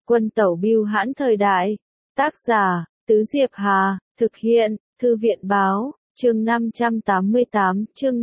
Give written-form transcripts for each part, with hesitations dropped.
Quân tẩu bưu hãn thời đại. Tác giả, Tứ Diệp Hà, thực hiện, Thư viện báo, chương 588, chương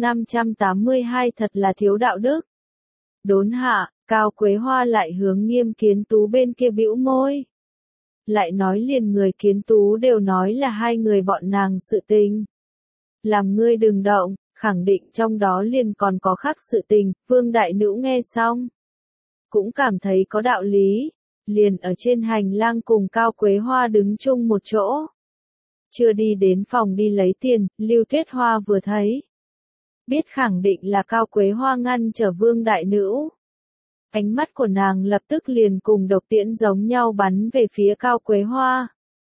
582 thật là thiếu đạo đức. Đốn hạ, Cao Quế Hoa lại hướng Nghiêm Kiến Tú bên kia bĩu môi. Lại nói liền người Kiến Tú đều nói là hai người bọn nàng sự tình. Làm ngươi đừng động, khẳng định trong đó liền còn có khác sự tình, Vương Đại Nữ nghe xong. Cũng cảm thấy có đạo lý, liền ở trên hành lang cùng Cao Quế Hoa đứng chung một chỗ. Chưa đi đến phòng đi lấy tiền, Lưu Tuyết Hoa vừa thấy. Biết khẳng định là Cao Quế Hoa ngăn trở Vương Đại Nữ. Ánh mắt của nàng lập tức liền cùng độc tiễn giống nhau bắn về phía Cao Quế Hoa.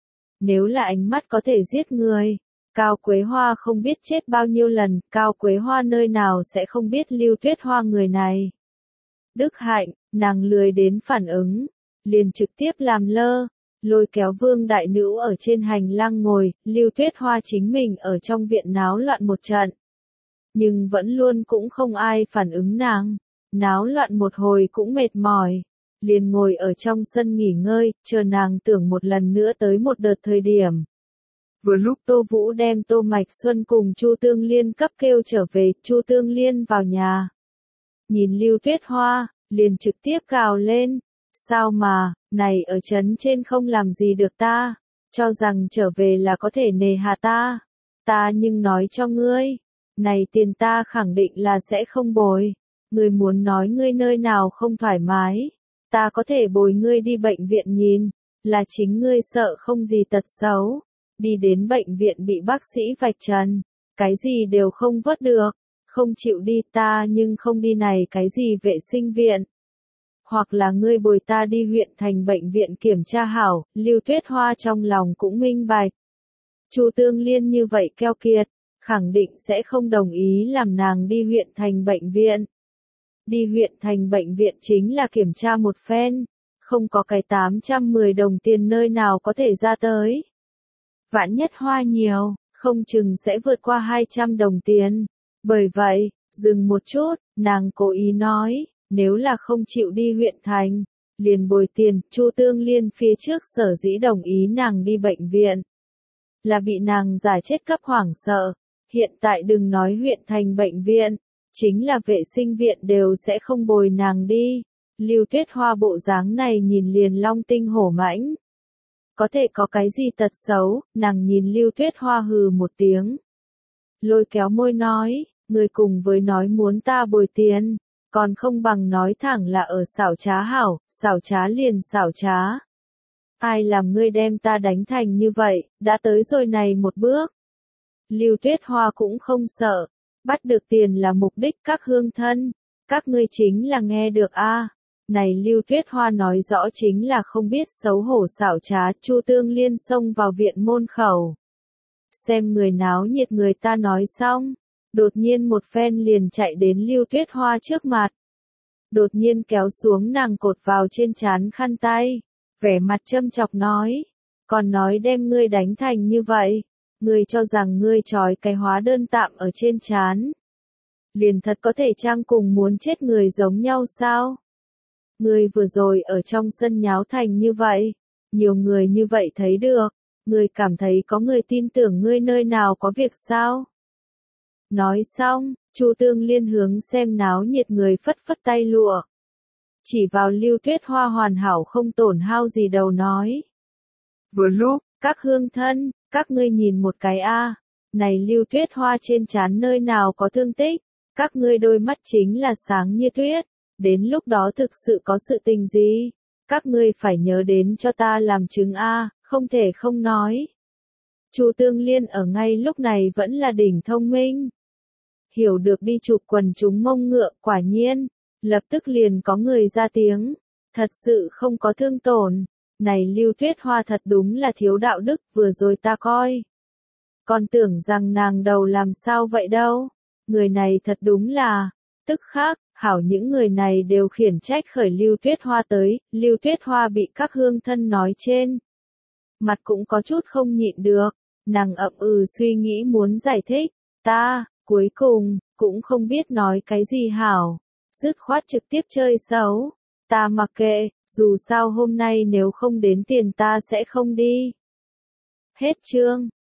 Nếu là ánh mắt có thể giết người, Cao Quế Hoa không biết chết bao nhiêu lần, Cao Quế Hoa nơi nào sẽ không biết Lưu Tuyết Hoa người này. Đức hạnh, nàng lười đến phản ứng, liền trực tiếp làm lơ, lôi kéo Vương Đại Nữ ở trên hành lang ngồi, Lưu Tuyết Hoa chính mình ở trong viện náo loạn một trận. Nhưng vẫn luôn cũng không ai phản ứng nàng, náo loạn một hồi cũng mệt mỏi, liền ngồi ở trong sân nghỉ ngơi, chờ nàng tưởng một lần nữa tới một đợt thời điểm. Vừa lúc Tô Vũ đem Tô Mạch Xuân cùng Chu Tương Liên cấp kêu trở về, Chu Tương Liên vào nhà. Nhìn Lưu Tuyết Hoa, liền trực tiếp gào lên, sao mà, này ở trấn trên không làm gì được ta, cho rằng trở về là có thể nề hà ta nhưng nói cho ngươi, này tiền ta khẳng định là sẽ không bồi, ngươi muốn nói ngươi nơi nào không thoải mái, ta có thể bồi ngươi đi bệnh viện nhìn, là chính ngươi sợ không gì tật xấu, đi đến bệnh viện bị bác sĩ vạch trần, cái gì đều không vớt được, không chịu đi ta nhưng không đi này cái gì vệ sinh viện. Hoặc là ngươi bồi ta đi huyện thành bệnh viện kiểm tra hảo, Lưu Tuyết Hoa trong lòng cũng minh bạch. Chu Tương Liên như vậy keo kiệt, khẳng định sẽ không đồng ý làm nàng đi huyện thành bệnh viện. Đi huyện thành bệnh viện chính là kiểm tra một phen, không có cái 810 đồng tiền nơi nào có thể ra tới. Vạn nhất hoa nhiều, không chừng sẽ vượt qua 200 đồng tiền. Bởi vậy, dừng một chút, nàng cố ý nói, nếu là không chịu đi huyện thành, liền bồi tiền, Chu Tương Liên phía trước sở dĩ đồng ý nàng đi bệnh viện. Là bị nàng giả chết cấp hoảng sợ, hiện tại đừng nói huyện thành bệnh viện, chính là vệ sinh viện đều sẽ không bồi nàng đi. Lưu Tuyết Hoa bộ dáng này nhìn liền long tinh hổ mãnh. Có thể có cái gì tật xấu, nàng nhìn Lưu Tuyết Hoa hừ một tiếng. Lôi kéo môi nói, người cùng với nói muốn ta bồi tiền, còn không bằng nói thẳng là ở xảo trá hảo, xảo trá liền xảo trá. Ai làm ngươi đem ta đánh thành như vậy, đã tới rồi này một bước. Lưu Tuyết Hoa cũng không sợ, bắt được tiền là mục đích các hương thân, các ngươi chính là nghe được a. Này Lưu Tuyết Hoa nói rõ chính là không biết xấu hổ xảo trá, Chu Tương Liên xông vào viện môn khẩu. Xem người náo nhiệt người ta nói xong, đột nhiên một phen liền chạy đến Lưu Tuyết Hoa trước mặt. Đột nhiên kéo xuống nàng cột vào trên trán khăn tay, vẻ mặt châm chọc nói, còn nói đem ngươi đánh thành như vậy, ngươi cho rằng ngươi trói cái hóa đơn tạm ở trên trán. Liền thật có thể trang cùng muốn chết người giống nhau sao? Ngươi vừa rồi ở trong sân nháo thành như vậy, nhiều người như vậy thấy được, ngươi cảm thấy có người tin tưởng ngươi nơi nào có việc sao? Nói xong, Chu Tương Liên hướng xem náo nhiệt người phất phất tay lụa. Chỉ vào Lưu Tuyết Hoa hoàn hảo không tổn hao gì đầu nói. Vừa lúc, các hương thân, các ngươi nhìn một cái a, này Lưu Tuyết Hoa trên trán nơi nào có thương tích, các ngươi đôi mắt chính là sáng như tuyết, đến lúc đó thực sự có sự tình gì, các ngươi phải nhớ đến cho ta làm chứng a, không thể không nói. Chu Tương Liên ở ngay lúc này vẫn là đỉnh thông minh. Hiểu được đi chụp quần chúng mông ngựa, quả nhiên, lập tức liền có người ra tiếng, thật sự không có thương tổn, này Lưu Tuyết Hoa thật đúng là thiếu đạo đức, vừa rồi ta coi. Còn tưởng rằng nàng đầu làm sao vậy đâu, người này thật đúng là, tức khác, hảo những người này đều khiển trách khởi Lưu Tuyết Hoa tới, Lưu Tuyết Hoa bị các hương thân nói trên. Mặt cũng có chút không nhịn được, nàng ậm suy nghĩ muốn giải thích, cuối cùng, cũng không biết nói cái gì hảo, dứt khoát trực tiếp chơi xấu, Ta mặc kệ, dù sao hôm nay nếu không đến tiền ta sẽ không đi. Hết chương.